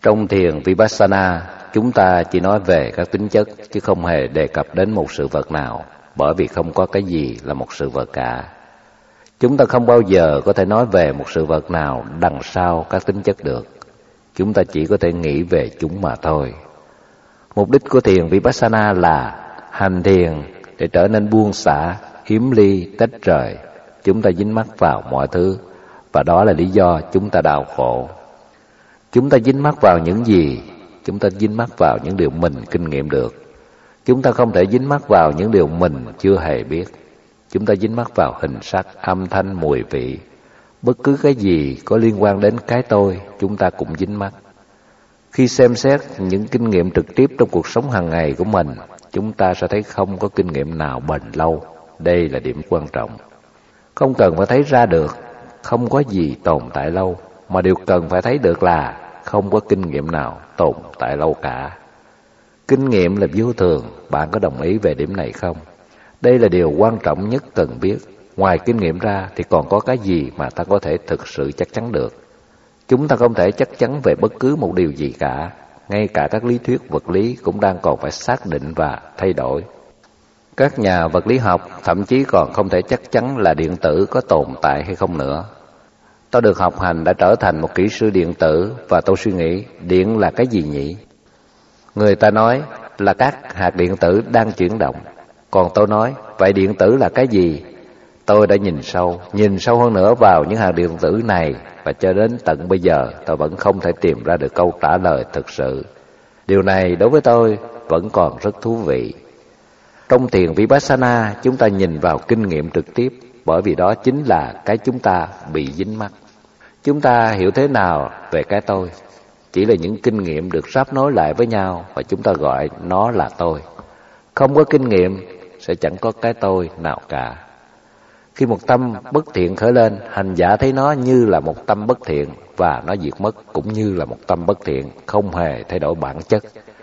Trong thiền Vipassana, chúng ta chỉ nói về các tính chất chứ không hề đề cập đến một sự vật nào, bởi vì không có cái gì là một sự vật cả. Chúng ta không bao giờ có thể nói về một sự vật nào đằng sau các tính chất được. Chúng ta chỉ có thể nghĩ về chúng mà thôi. Mục đích của thiền Vipassana là hành thiền để trở nên buông xả, hiếm ly, tách rời. Chúng ta dính mắc vào mọi thứ, và đó là lý do chúng ta đau khổ. Chúng ta dính mắc vào những gì? Chúng ta dính mắc vào những điều mình kinh nghiệm được. Chúng ta không thể dính mắc vào những điều mình chưa hề biết. Chúng ta dính mắc vào hình sắc, âm thanh, mùi vị. Bất cứ cái gì có liên quan đến cái tôi, chúng ta cũng dính mắc. Khi xem xét những kinh nghiệm trực tiếp trong cuộc sống hàng ngày của mình, chúng ta sẽ thấy không có kinh nghiệm nào bền lâu. Đây là điểm quan trọng. Không cần phải thấy ra được, không có gì tồn tại lâu, mà điều cần phải thấy được là không có kinh nghiệm nào tồn tại lâu cả. Kinh nghiệm là vô thường, bạn có đồng ý về điểm này không? Đây là điều quan trọng nhất cần biết. Ngoài kinh nghiệm ra thì còn có cái gì mà ta có thể thực sự chắc chắn được? Chúng ta không thể chắc chắn về bất cứ một điều gì cả. Ngay cả các lý thuyết vật lý cũng đang còn phải xác định và thay đổi. Các nhà vật lý học thậm chí còn không thể chắc chắn là điện tử có tồn tại hay không nữa. Tôi được học hành đã trở thành một kỹ sư điện tử, và tôi suy nghĩ điện là cái gì nhỉ? Người ta nói là các hạt điện tử đang chuyển động. Còn tôi nói, vậy điện tử là cái gì? Tôi đã nhìn sâu hơn nữa vào những hạt điện tử này, và cho đến tận bây giờ tôi vẫn không thể tìm ra được câu trả lời thực sự. Điều này đối với tôi vẫn còn rất thú vị. Trong thiền Vipassana, chúng ta nhìn vào kinh nghiệm trực tiếp, bởi vì đó chính là cái chúng ta bị dính mắc. Chúng ta hiểu thế nào về cái tôi? Chỉ là những kinh nghiệm được ráp nối lại với nhau, và chúng ta gọi nó là tôi. Không có kinh nghiệm sẽ chẳng có cái tôi nào cả. Khi một tâm bất thiện khởi lên, hành giả thấy nó như là một tâm bất thiện, và nó diệt mất cũng như là một tâm bất thiện, không hề thay đổi bản chất.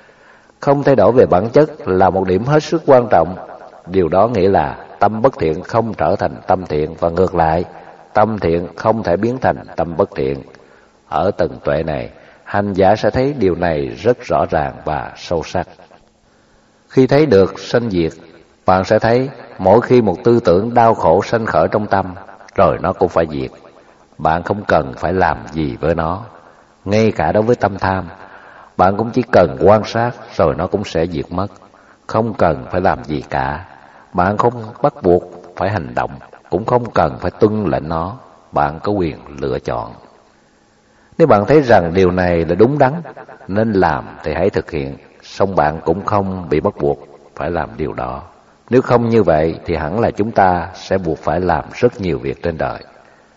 Không thay đổi về bản chất là một điểm hết sức quan trọng. Điều đó nghĩa là tâm bất thiện không trở thành tâm thiện, và ngược lại, tâm thiện không thể biến thành tâm bất thiện. Ở tầng tuệ này, hành giả sẽ thấy điều này rất rõ ràng và sâu sắc. Khi thấy được sanh diệt, bạn sẽ thấy mỗi khi một tư tưởng đau khổ sanh khởi trong tâm, rồi nó cũng phải diệt. Bạn không cần phải làm gì với nó. Ngay cả đối với tâm tham, bạn cũng chỉ cần quan sát rồi nó cũng sẽ diệt mất. Không cần phải làm gì cả. Bạn không bắt buộc phải hành động, cũng không cần phải tuân lệnh nó. Bạn có quyền lựa chọn. Nếu bạn thấy rằng điều này là đúng đắn, nên làm thì hãy thực hiện, song bạn cũng không bị bắt buộc phải làm điều đó. Nếu không như vậy thì hẳn là chúng ta sẽ buộc phải làm rất nhiều việc trên đời.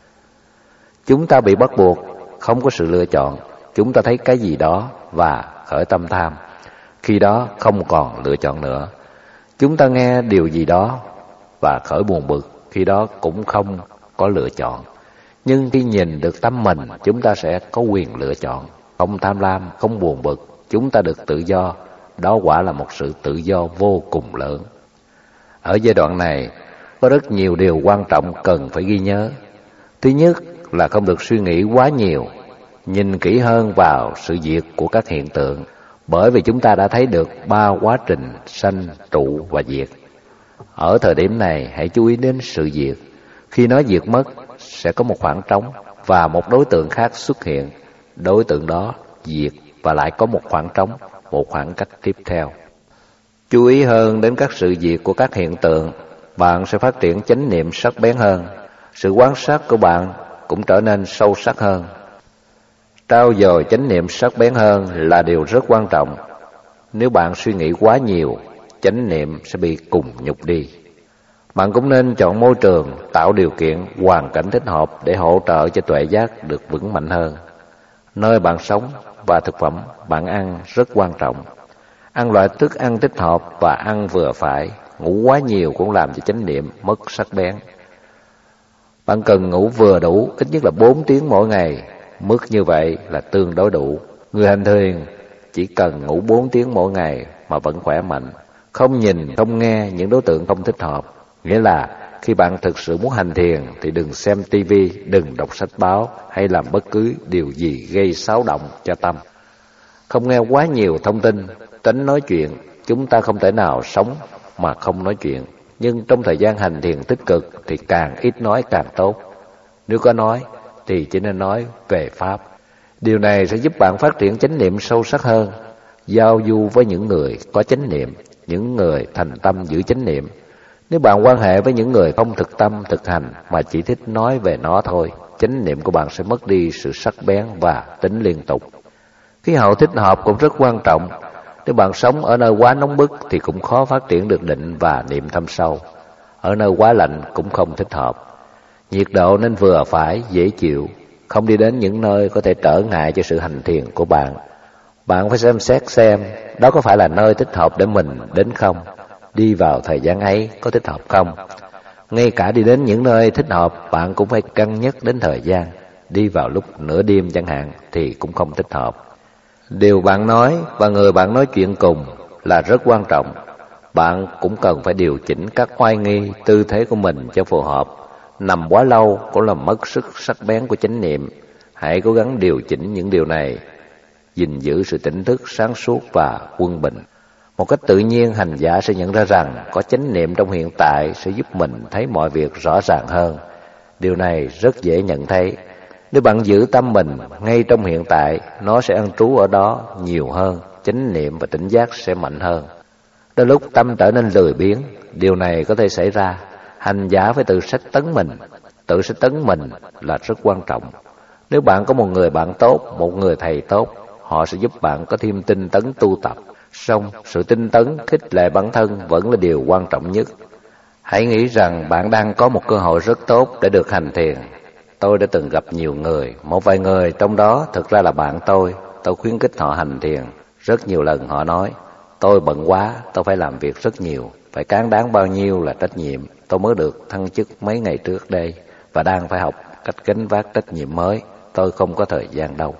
Chúng ta bị bắt buộc, không có sự lựa chọn. Chúng ta thấy cái gì đó và khởi tâm tham, khi đó không còn lựa chọn nữa. Chúng ta nghe điều gì đó và khởi buồn bực, khi đó cũng không có lựa chọn. Nhưng khi nhìn được tâm mình, chúng ta sẽ có quyền lựa chọn. Không tham lam, không buồn bực, chúng ta được tự do. Đó quả là một sự tự do vô cùng lớn. Ở giai đoạn này, có rất nhiều điều quan trọng cần phải ghi nhớ. Thứ nhất là không được suy nghĩ quá nhiều. Nhìn kỹ hơn vào sự diệt của các hiện tượng, bởi vì chúng ta đã thấy được 3 quá trình sanh, trụ và diệt. Ở thời điểm này, hãy chú ý đến sự diệt. Khi nó diệt mất, sẽ có một khoảng trống và một đối tượng khác xuất hiện. Đối tượng đó diệt và lại có một khoảng trống, một khoảng cách tiếp theo. Chú ý hơn đến các sự diệt của các hiện tượng, bạn sẽ phát triển chánh niệm sắc bén hơn. Sự quan sát của bạn cũng trở nên sâu sắc hơn. Trau dồi chánh niệm sắc bén hơn là điều rất quan trọng. Nếu bạn suy nghĩ quá nhiều, chánh niệm sẽ bị cùng nhục đi. Bạn cũng nên chọn môi trường, tạo điều kiện, hoàn cảnh thích hợp để hỗ trợ cho tuệ giác được vững mạnh hơn. Nơi bạn sống và thực phẩm bạn ăn rất quan trọng. Ăn loại thức ăn thích hợp và ăn vừa phải. Ngủ quá nhiều cũng làm cho chánh niệm mất sắc bén. Bạn cần ngủ vừa đủ, ít nhất là 4 tiếng mỗi ngày. Mức như vậy là tương đối đủ. Người hành thiền chỉ cần ngủ 4 tiếng mỗi ngày mà vẫn khỏe mạnh. Không nhìn, không nghe những đối tượng không thích hợp. Nghĩa là khi bạn thực sự muốn hành thiền thì đừng xem tivi, đừng đọc sách báo hay làm bất cứ điều gì gây xáo động cho tâm. Không nghe quá nhiều thông tin, tránh nói chuyện. Chúng ta không thể nào sống mà không nói chuyện. Nhưng trong thời gian hành thiền tích cực thì càng ít nói càng tốt. Nếu có nói thì chỉ nên nói về Pháp. Điều này sẽ giúp bạn phát triển chánh niệm sâu sắc hơn, giao du với những người có chánh niệm, những người thành tâm giữ chánh niệm. Nếu bạn quan hệ với những người không thực tâm, thực hành mà chỉ thích nói về nó thôi, chánh niệm của bạn sẽ mất đi sự sắc bén và tính liên tục. Khí hậu thích hợp cũng rất quan trọng. Nếu bạn sống ở nơi quá nóng bức thì cũng khó phát triển được định và niệm thâm sâu. Ở nơi quá lạnh cũng không thích hợp. Nhiệt độ nên vừa phải, dễ chịu, không đi đến những nơi có thể trở ngại cho sự hành thiền của bạn. Bạn phải xem xét xem đó có phải là nơi thích hợp để mình đến không, đi vào thời gian ấy có thích hợp không. Ngay cả đi đến những nơi thích hợp, bạn cũng phải cân nhắc đến thời gian. Đi vào lúc nửa đêm chẳng hạn thì cũng không thích hợp. Điều bạn nói và người bạn nói chuyện cùng là rất quan trọng. Bạn cũng cần phải điều chỉnh các oai nghi, tư thế của mình cho phù hợp. Nằm quá lâu cũng làm mất sức sắc bén của chánh niệm. Hãy cố gắng điều chỉnh những điều này, gìn giữ sự tỉnh thức, sáng suốt và quân bình. Một cách tự nhiên, hành giả sẽ nhận ra rằng có chánh niệm trong hiện tại sẽ giúp mình thấy mọi việc rõ ràng hơn. Điều này rất dễ nhận thấy. Nếu bạn giữ tâm mình ngay trong hiện tại, nó sẽ ăn trú ở đó nhiều hơn, chánh niệm và tỉnh giác sẽ mạnh hơn. Đôi lúc tâm trở nên lười biếng, điều này có thể xảy ra. Hành giả phải tự sách tấn mình. Tự sách tấn mình là rất quan trọng. Nếu bạn có một người bạn tốt, một người thầy tốt, họ sẽ giúp bạn có thêm tinh tấn tu tập. Song sự tinh tấn, khích lệ bản thân vẫn là điều quan trọng nhất. Hãy nghĩ rằng bạn đang có một cơ hội rất tốt để được hành thiền. Tôi đã từng gặp nhiều người, một vài người trong đó thực ra là bạn tôi khuyến khích họ hành thiền. Rất nhiều lần họ nói, tôi bận quá, tôi phải làm việc rất nhiều, phải cán đáng bao nhiêu là trách nhiệm. Tôi mới được thăng chức mấy ngày trước đây và đang phải học cách gánh vác trách nhiệm mới. Tôi không có thời gian đâu.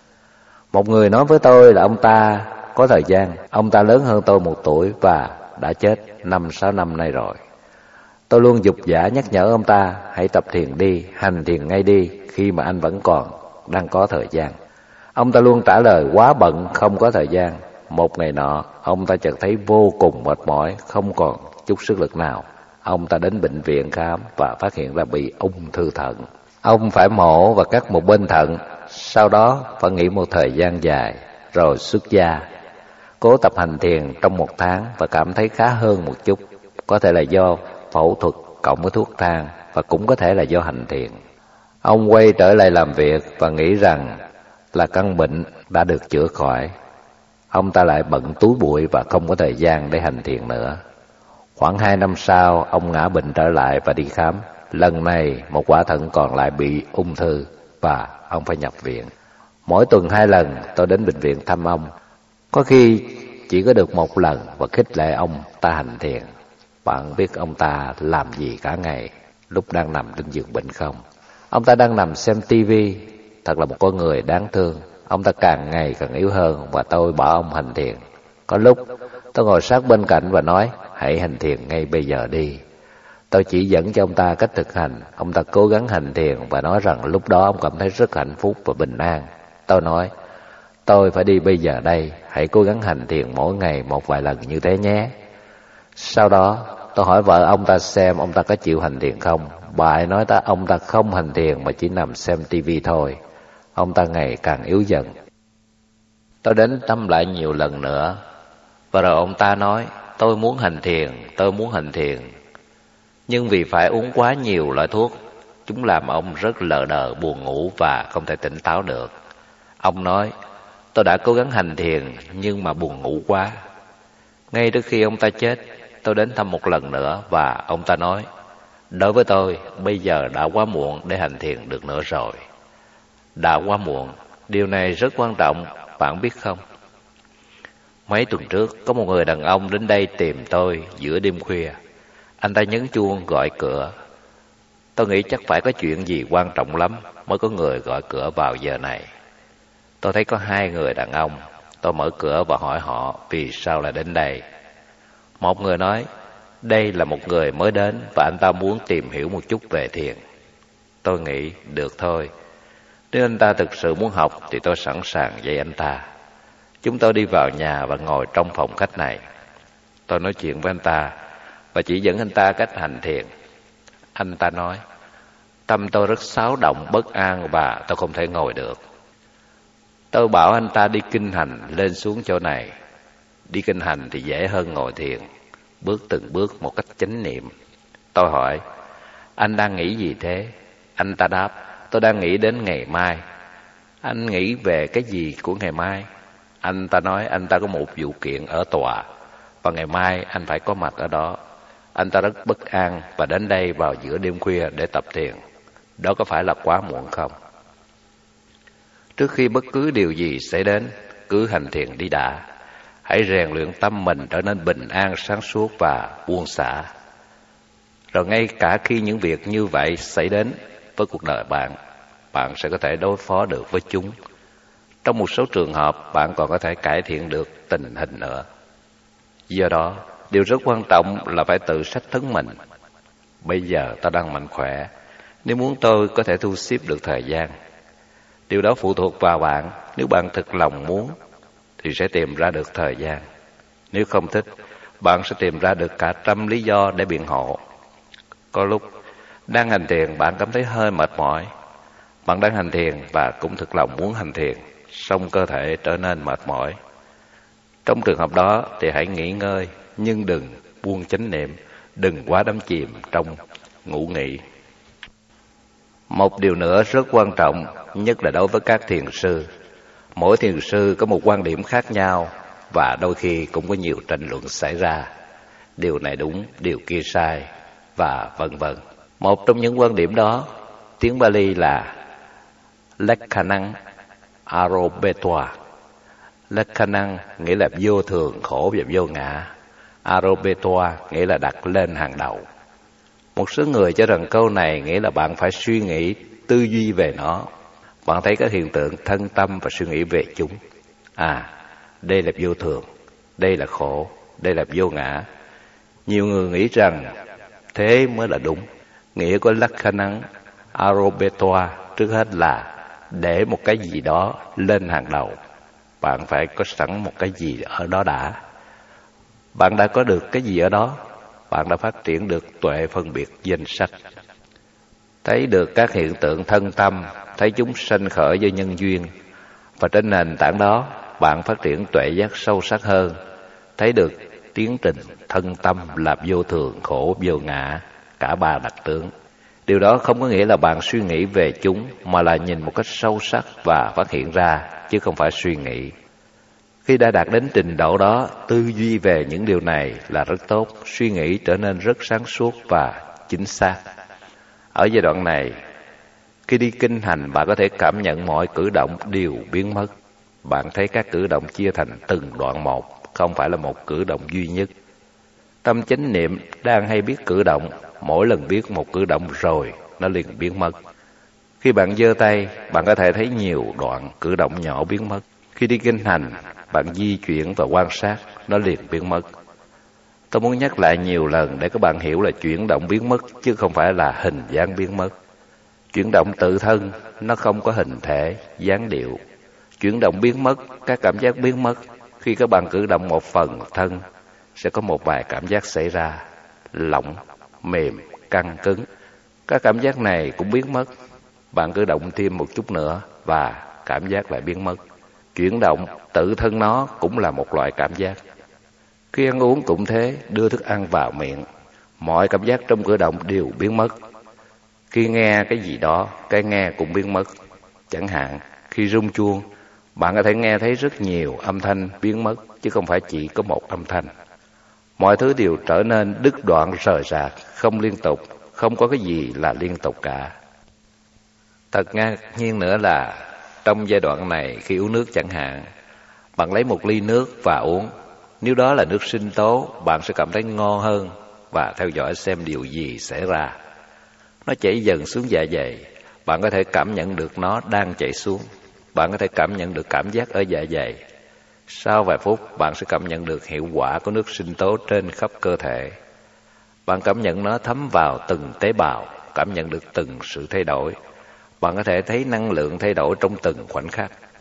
Một người nói với tôi là ông ta có thời gian. Ông ta lớn hơn tôi 1 tuổi và đã chết 5-6 năm nay rồi. Tôi luôn giục giả nhắc nhở ông ta, hãy tập thiền đi, hành thiền ngay đi, khi mà anh vẫn đang có thời gian. Ông ta luôn trả lời quá bận, không có thời gian. Một ngày nọ, ông ta chợt thấy vô cùng mệt mỏi, không còn chút sức lực nào. Ông ta đến bệnh viện khám và phát hiện ra bị ung thư thận. Ông phải mổ và cắt một bên thận, sau đó phải nghỉ một thời gian dài, rồi xuất gia. Cố tập hành thiền trong 1 tháng và cảm thấy khá hơn một chút. Có thể là do phẫu thuật cộng với thuốc thang và cũng có thể là do hành thiền. Ông quay trở lại làm việc và nghĩ rằng là căn bệnh đã được chữa khỏi. Ông ta lại bận túi bụi và không có thời gian để hành thiền nữa. Khoảng 2 năm sau, ông ngã bệnh trở lại và đi khám. Lần này, một quả thận còn lại bị ung thư và ông phải nhập viện. Mỗi tuần 2 lần, tôi đến bệnh viện thăm ông. Có khi chỉ có được 1 lần và khích lệ ông ta hành thiền. Bạn biết ông ta làm gì cả ngày lúc đang nằm trên giường bệnh không? Ông ta đang nằm xem tivi. Thật là một con người đáng thương. Ông ta càng ngày càng yếu hơn và tôi bảo ông hành thiền. Có lúc tôi ngồi sát bên cạnh và nói, hãy hành thiền ngay bây giờ đi. Tôi chỉ dẫn cho ông ta cách thực hành. Ông ta cố gắng hành thiền và nói rằng lúc đó ông cảm thấy rất hạnh phúc và bình an. Tôi nói, tôi phải đi bây giờ đây, hãy cố gắng hành thiền mỗi ngày một vài lần như thế nhé. Sau đó tôi hỏi vợ ông ta xem ông ta có chịu hành thiền không. Bà ấy nói ông ta không hành thiền mà chỉ nằm xem tivi thôi. Ông ta ngày càng yếu dần. Tôi đến thăm lại nhiều lần nữa và rồi ông ta nói, tôi muốn hành thiền. Nhưng vì phải uống quá nhiều loại thuốc, chúng làm ông rất lờ đờ, buồn ngủ và không thể tỉnh táo được. Ông nói, tôi đã cố gắng hành thiền nhưng mà buồn ngủ quá. Ngay trước khi ông ta chết, tôi đến thăm một lần nữa và ông ta nói, đối với tôi, bây giờ đã quá muộn để hành thiền được nữa rồi. Đã quá muộn, điều này rất quan trọng, bạn biết không? Mấy tuần trước, có một người đàn ông đến đây tìm tôi giữa đêm khuya. Anh ta nhấn chuông gọi cửa. Tôi nghĩ chắc phải có chuyện gì quan trọng lắm mới có người gọi cửa vào giờ này. Tôi thấy có 2 người đàn ông. Tôi mở cửa và hỏi họ vì sao lại đến đây. Một người nói, đây là một người mới đến và anh ta muốn tìm hiểu một chút về thiền. Tôi nghĩ, được thôi. Nếu anh ta thực sự muốn học thì tôi sẵn sàng dạy anh ta. Chúng tôi đi vào nhà và ngồi trong phòng khách này. Tôi nói chuyện với anh ta và chỉ dẫn anh ta cách hành thiền. Anh ta nói, tâm tôi rất xáo động, bất an và tôi không thể ngồi được. Tôi bảo anh ta đi kinh hành lên xuống chỗ này. Đi kinh hành thì dễ hơn ngồi thiền, bước từng bước một cách chánh niệm. Tôi hỏi, anh đang nghĩ gì thế? Anh ta đáp, tôi đang nghĩ đến ngày mai. Anh nghĩ về cái gì của ngày mai? Anh ta nói anh ta có một vụ kiện ở tòa và ngày mai anh phải có mặt ở đó. Anh ta rất bất an và đến đây vào giữa đêm khuya để tập thiền. Đó có phải là quá muộn không? Trước khi bất cứ điều gì xảy đến, cứ hành thiền đi đã. Hãy rèn luyện tâm mình trở nên bình an, sáng suốt và buông xả. Rồi ngay cả khi những việc như vậy xảy đến với cuộc đời bạn, bạn sẽ có thể đối phó được với chúng. Trong một số trường hợp, bạn còn có thể cải thiện được tình hình nữa. Do đó, điều rất quan trọng là phải tự sách tấn mình. Bây giờ ta đang mạnh khỏe, nếu muốn tôi có thể thu xếp được thời gian. Điều đó phụ thuộc vào bạn. Nếu bạn thực lòng muốn thì sẽ tìm ra được thời gian. Nếu không thích, bạn sẽ tìm ra được cả trăm lý do để biện hộ. Có lúc đang hành thiền bạn cảm thấy hơi mệt mỏi. Bạn đang hành thiền và cũng thực lòng muốn hành thiền, song cơ thể trở nên mệt mỏi. Trong trường hợp đó thì hãy nghỉ ngơi, nhưng đừng buông chánh niệm, đừng quá đắm chìm trong ngủ nghỉ. Một điều nữa rất quan trọng, nhất là đối với các thiền sư. Mỗi thiền sư có một quan điểm khác nhau và đôi khi cũng có nhiều tranh luận xảy ra. Điều này đúng, điều kia sai và vân vân. Một trong những quan điểm đó, tiếng Pali là Lakhanang Arobetwa. Lakhanang nghĩa là vô thường, khổ và vô ngã. Arobetwa nghĩa là đặt lên hàng đầu. Một số người cho rằng câu này nghĩa là bạn phải suy nghĩ, tư duy về nó. Bạn thấy các hiện tượng thân tâm và suy nghĩ về chúng. Đây là vô thường, đây là khổ, đây là vô ngã. Nhiều người nghĩ rằng thế mới là đúng. Nghĩa của Lakhanang Arobetwa trước hết là để một cái gì đó lên hàng đầu. Bạn phải có sẵn một cái gì ở đó đã. Bạn đã có được cái gì ở đó? Bạn đã phát triển được tuệ phân biệt danh sách. Thấy được các hiện tượng thân tâm, thấy chúng sanh khởi do nhân duyên. Và trên nền tảng đó, bạn phát triển tuệ giác sâu sắc hơn. Thấy được tiến trình thân tâm là vô thường, khổ, vô ngã, cả ba đặc tướng. Điều đó không có nghĩa là bạn suy nghĩ về chúng, mà là nhìn một cách sâu sắc và phát hiện ra, chứ không phải suy nghĩ. Khi đã đạt đến trình độ đó, tư duy về những điều này là rất tốt, suy nghĩ trở nên rất sáng suốt và chính xác. Ở giai đoạn này, khi đi kinh hành, bạn có thể cảm nhận mọi cử động đều biến mất. Bạn thấy các cử động chia thành từng đoạn một, không phải là một cử động duy nhất. Tâm chánh niệm đang hay biết cử động, mỗi lần biết một cử động rồi, nó liền biến mất. Khi bạn giơ tay, bạn có thể thấy nhiều đoạn cử động nhỏ biến mất. Khi đi kinh hành, bạn di chuyển và quan sát, nó liền biến mất. Tôi muốn nhắc lại nhiều lần để các bạn hiểu là chuyển động biến mất, chứ không phải là hình dáng biến mất. Chuyển động tự thân, nó không có hình thể, dáng điệu. Chuyển động biến mất, các cảm giác biến mất. Khi các bạn cử động một phần thân, sẽ có một vài cảm giác xảy ra, lỏng, mềm, căng, cứng. Các cảm giác này cũng biến mất. Bạn cử động thêm một chút nữa và cảm giác lại biến mất. Chuyển động tự thân nó cũng là một loại cảm giác. Khi ăn uống cũng thế, đưa thức ăn vào miệng, mọi cảm giác trong cử động đều biến mất. Khi nghe cái gì đó, cái nghe cũng biến mất. Chẳng hạn, khi rung chuông, bạn có thể nghe thấy rất nhiều âm thanh biến mất, chứ không phải chỉ có một âm thanh. Mọi thứ đều trở nên đứt đoạn rời rạc, không liên tục, không có cái gì là liên tục cả. Thật ngạc nhiên nữa là trong giai đoạn này, khi uống nước chẳng hạn, bạn lấy một ly nước và uống. Nếu đó là nước sinh tố, bạn sẽ cảm thấy ngon hơn và theo dõi xem điều gì xảy ra. Nó chảy dần xuống dạ dày, bạn có thể cảm nhận được nó đang chảy xuống. Bạn có thể cảm nhận được cảm giác ở dạ dày. Sau vài phút, bạn sẽ cảm nhận được hiệu quả của nước sinh tố trên khắp cơ thể. Bạn cảm nhận nó thấm vào từng tế bào, cảm nhận được từng sự thay đổi. Bạn có thể thấy năng lượng thay đổi trong từng khoảnh khắc.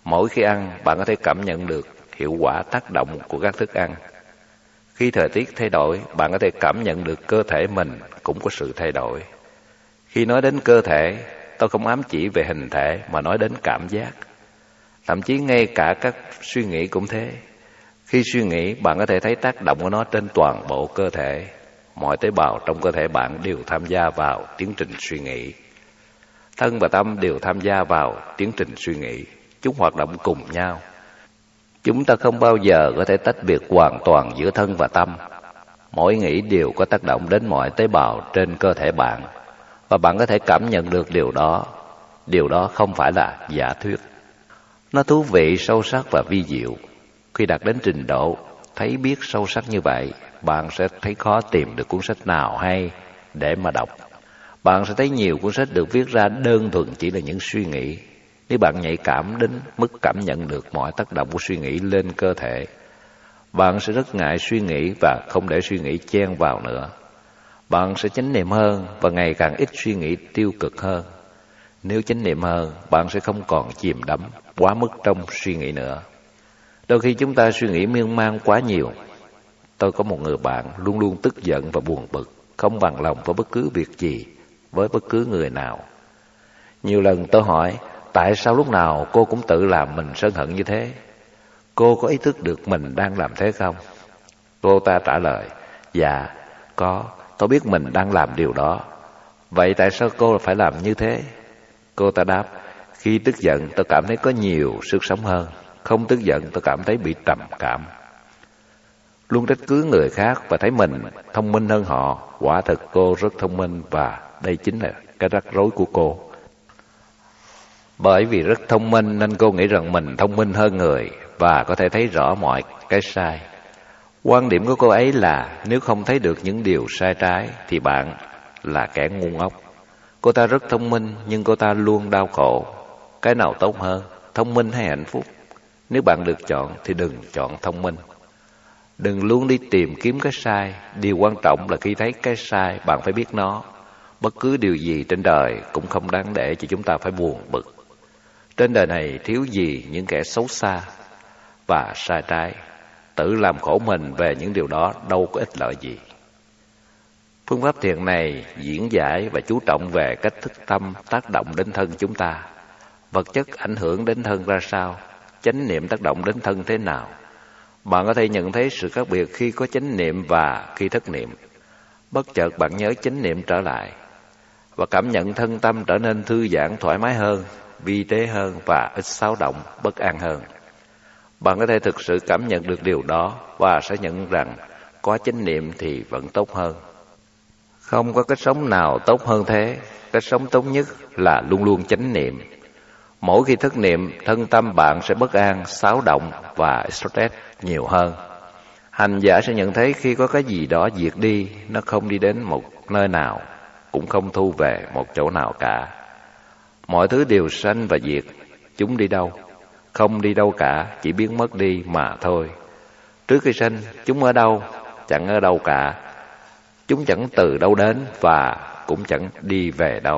Mỗi khi ăn, bạn có thể cảm nhận được hiệu quả tác động của các thức ăn. Khi thời tiết thay đổi, bạn có thể cảm nhận được cơ thể mình cũng có sự thay đổi. Khi nói đến cơ thể, tôi không ám chỉ về hình thể mà nói đến cảm giác. Thậm chí ngay cả các suy nghĩ cũng thế. Khi suy nghĩ, bạn có thể thấy tác động của nó trên toàn bộ cơ thể. Mọi tế bào trong cơ thể bạn đều tham gia vào tiến trình suy nghĩ. Thân và tâm đều tham gia vào tiến trình suy nghĩ. Chúng hoạt động cùng nhau. Chúng ta không bao giờ có thể tách biệt hoàn toàn giữa thân và tâm. Mỗi nghĩ đều có tác động đến mọi tế bào trên cơ thể bạn. Và bạn có thể cảm nhận được điều đó. Điều đó không phải là giả thuyết. Nó thú vị, sâu sắc và vi diệu. Khi đạt đến trình độ thấy biết sâu sắc như vậy, bạn sẽ thấy khó tìm được cuốn sách nào hay để mà đọc. Bạn sẽ thấy nhiều cuốn sách được viết ra đơn thuần chỉ là những suy nghĩ. Nếu bạn nhạy cảm đến mức cảm nhận được mọi tác động của suy nghĩ lên cơ thể, bạn sẽ rất ngại suy nghĩ và không để suy nghĩ chen vào nữa. Bạn sẽ chánh niệm hơn và ngày càng ít suy nghĩ tiêu cực hơn. Nếu chánh niệm hơn, bạn sẽ không còn chìm đắm quá mức trong suy nghĩ nữa. Đôi khi chúng ta suy nghĩ miên man quá nhiều. Tôi có một người bạn luôn luôn tức giận và buồn bực, không bằng lòng với bất cứ việc gì, với bất cứ người nào. Nhiều lần tôi hỏi, tại sao lúc nào cô cũng tự làm mình sân hận như thế? Cô có ý thức được mình đang làm thế không? Cô ta trả lời, dạ, có, tôi biết mình đang làm điều đó. Vậy tại sao cô phải làm như thế? Cô ta đáp, khi tức giận tôi cảm thấy có nhiều sức sống hơn. Không tức giận tôi cảm thấy bị trầm cảm. Luôn trách cứ người khác và thấy mình thông minh hơn họ. Quả thực cô rất thông minh và đây chính là cái rắc rối của cô. Bởi vì rất thông minh nên cô nghĩ rằng mình thông minh hơn người và có thể thấy rõ mọi cái sai. Quan điểm của cô ấy là nếu không thấy được những điều sai trái thì bạn là kẻ ngu ngốc. Cô ta rất thông minh nhưng cô ta luôn đau khổ. Cái nào tốt hơn, thông minh hay hạnh phúc? Nếu bạn được chọn thì đừng chọn thông minh. Đừng luôn đi tìm kiếm cái sai. Điều quan trọng là khi thấy cái sai bạn phải biết nó. Bất cứ điều gì trên đời cũng không đáng để cho chúng ta phải buồn bực. Trên đời này thiếu gì những kẻ xấu xa và sai trái. Tự làm khổ mình về những điều đó đâu có ích lợi gì. Phương pháp thiền này diễn giải và chú trọng về cách thức tâm tác động đến thân chúng ta. Vật chất ảnh hưởng đến thân ra sao? Chánh niệm tác động đến thân thế nào? Bạn có thể nhận thấy sự khác biệt khi có chánh niệm và khi thất niệm. Bất chợt bạn nhớ chánh niệm trở lại và cảm nhận thân tâm trở nên thư giãn thoải mái hơn, vi tế hơn và ít xáo động, bất an hơn. Bạn có thể thực sự cảm nhận được điều đó và sẽ nhận rằng có chánh niệm thì vẫn tốt hơn. Không có cách sống nào tốt hơn thế. Cách sống tốt nhất là luôn luôn chánh niệm. Mỗi khi thất niệm, thân tâm bạn sẽ bất an, xáo động và stress nhiều hơn. Hành giả sẽ nhận thấy khi có cái gì đó diệt đi, nó không đi đến một nơi nào, cũng không thu về một chỗ nào cả. Mọi thứ đều sanh và diệt, chúng đi đâu? Không đi đâu cả, chỉ biến mất đi mà thôi. Trước khi sanh, chúng ở đâu? Chẳng ở đâu cả. Chúng chẳng từ đâu đến và cũng chẳng đi về đâu.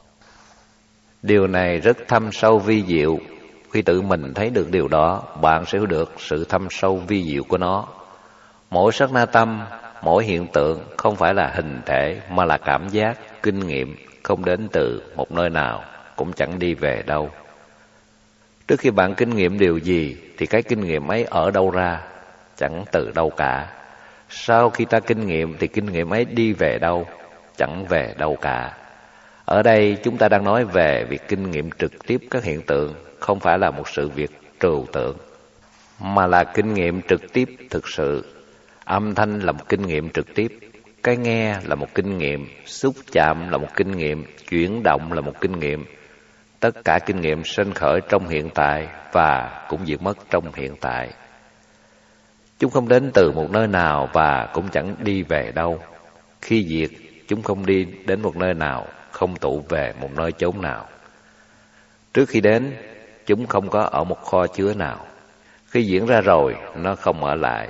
Điều này rất thâm sâu vi diệu. Khi tự mình thấy được điều đó, bạn sẽ hiểu được sự thâm sâu vi diệu của nó. Mỗi sát na tâm, mỗi hiện tượng không phải là hình thể mà là cảm giác, kinh nghiệm, không đến từ một nơi nào, cũng chẳng đi về đâu. Trước khi bạn kinh nghiệm điều gì thì cái kinh nghiệm ấy ở đâu ra? Chẳng từ đâu cả. Sau khi ta kinh nghiệm thì kinh nghiệm ấy đi về đâu? Chẳng về đâu cả. Ở đây chúng ta đang nói về việc kinh nghiệm trực tiếp các hiện tượng, không phải là một sự việc trừu tượng, mà là kinh nghiệm trực tiếp thực sự. Âm thanh là một kinh nghiệm trực tiếp, cái nghe là một kinh nghiệm, xúc chạm là một kinh nghiệm, chuyển động là một kinh nghiệm. Tất cả kinh nghiệm sinh khởi trong hiện tại và cũng diệt mất trong hiện tại. Chúng không đến từ một nơi nào và cũng chẳng đi về đâu. Khi diệt, chúng không đi đến một nơi nào, không tụ về một nơi chốn nào. Trước khi đến, chúng không có ở một kho chứa nào. Khi diễn ra rồi, nó không ở lại.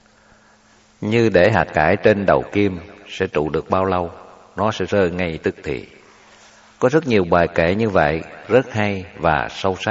Như để hạt cải trên đầu kim sẽ trụ được bao lâu, nó sẽ rơi ngay tức thì. Có rất nhiều bài kể như vậy, rất hay và sâu sắc,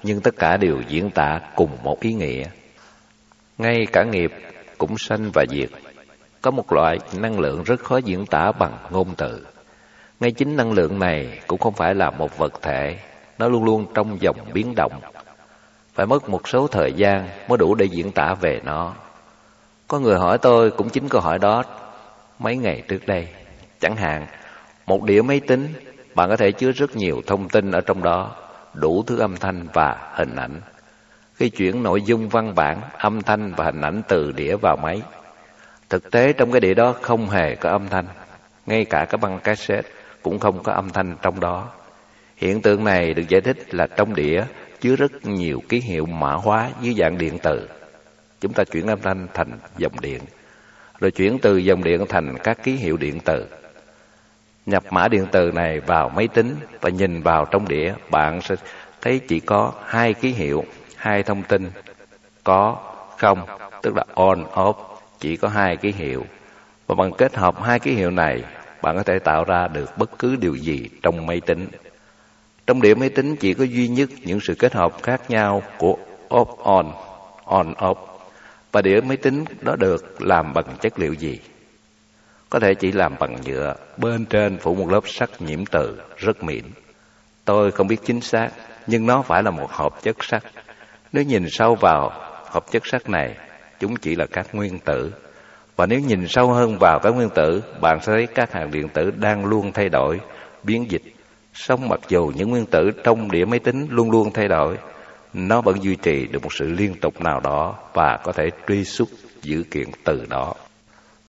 nhưng tất cả đều diễn tả cùng một ý nghĩa. Ngay cả nghiệp cũng sanh và diệt. Có một loại năng lượng rất khó diễn tả bằng ngôn từ. Ngay chính năng lượng này cũng không phải là một vật thể, nó luôn luôn trong dòng biến động. Phải mất một số thời gian mới đủ để diễn tả về nó. Có người hỏi tôi cũng chính câu hỏi đó mấy ngày trước đây. Chẳng hạn, một đĩa máy tính, bạn có thể chứa rất nhiều thông tin ở trong đó, đủ thứ âm thanh và hình ảnh. Khi chuyển nội dung văn bản, âm thanh và hình ảnh từ đĩa vào máy, thực tế trong cái đĩa đó không hề có âm thanh. Ngay cả cái băng cassette cũng không có âm thanh trong đó. Hiện tượng này được giải thích là trong đĩa chứa rất nhiều ký hiệu mã hóa dưới dạng điện từ. Chúng ta chuyển âm thanh thành dòng điện, rồi chuyển từ dòng điện thành các ký hiệu điện từ. Nhập mã điện từ này vào máy tính và nhìn vào trong đĩa, bạn sẽ thấy chỉ có hai ký hiệu, hai thông tin, có, không, tức là on, off, chỉ có hai ký hiệu. Và bằng kết hợp hai ký hiệu này, bạn có thể tạo ra được bất cứ điều gì trong máy tính. Trong đĩa máy tính chỉ có duy nhất những sự kết hợp khác nhau của off, on, off. Và đĩa máy tính đó được làm bằng chất liệu gì? Có thể chỉ làm bằng nhựa, bên trên phủ một lớp sắt nhiễm từ rất mịn. Tôi không biết chính xác, nhưng nó phải là một hợp chất sắt. Nếu nhìn sâu vào hợp chất sắt này, chúng chỉ là các nguyên tử. Và nếu nhìn sâu hơn vào các nguyên tử, bạn sẽ thấy các hạt điện tử đang luôn thay đổi, biến dịch. Song mặc dù những nguyên tử trong đĩa máy tính luôn luôn thay đổi, nó vẫn duy trì được một sự liên tục nào đó và có thể truy xuất dữ kiện từ đó.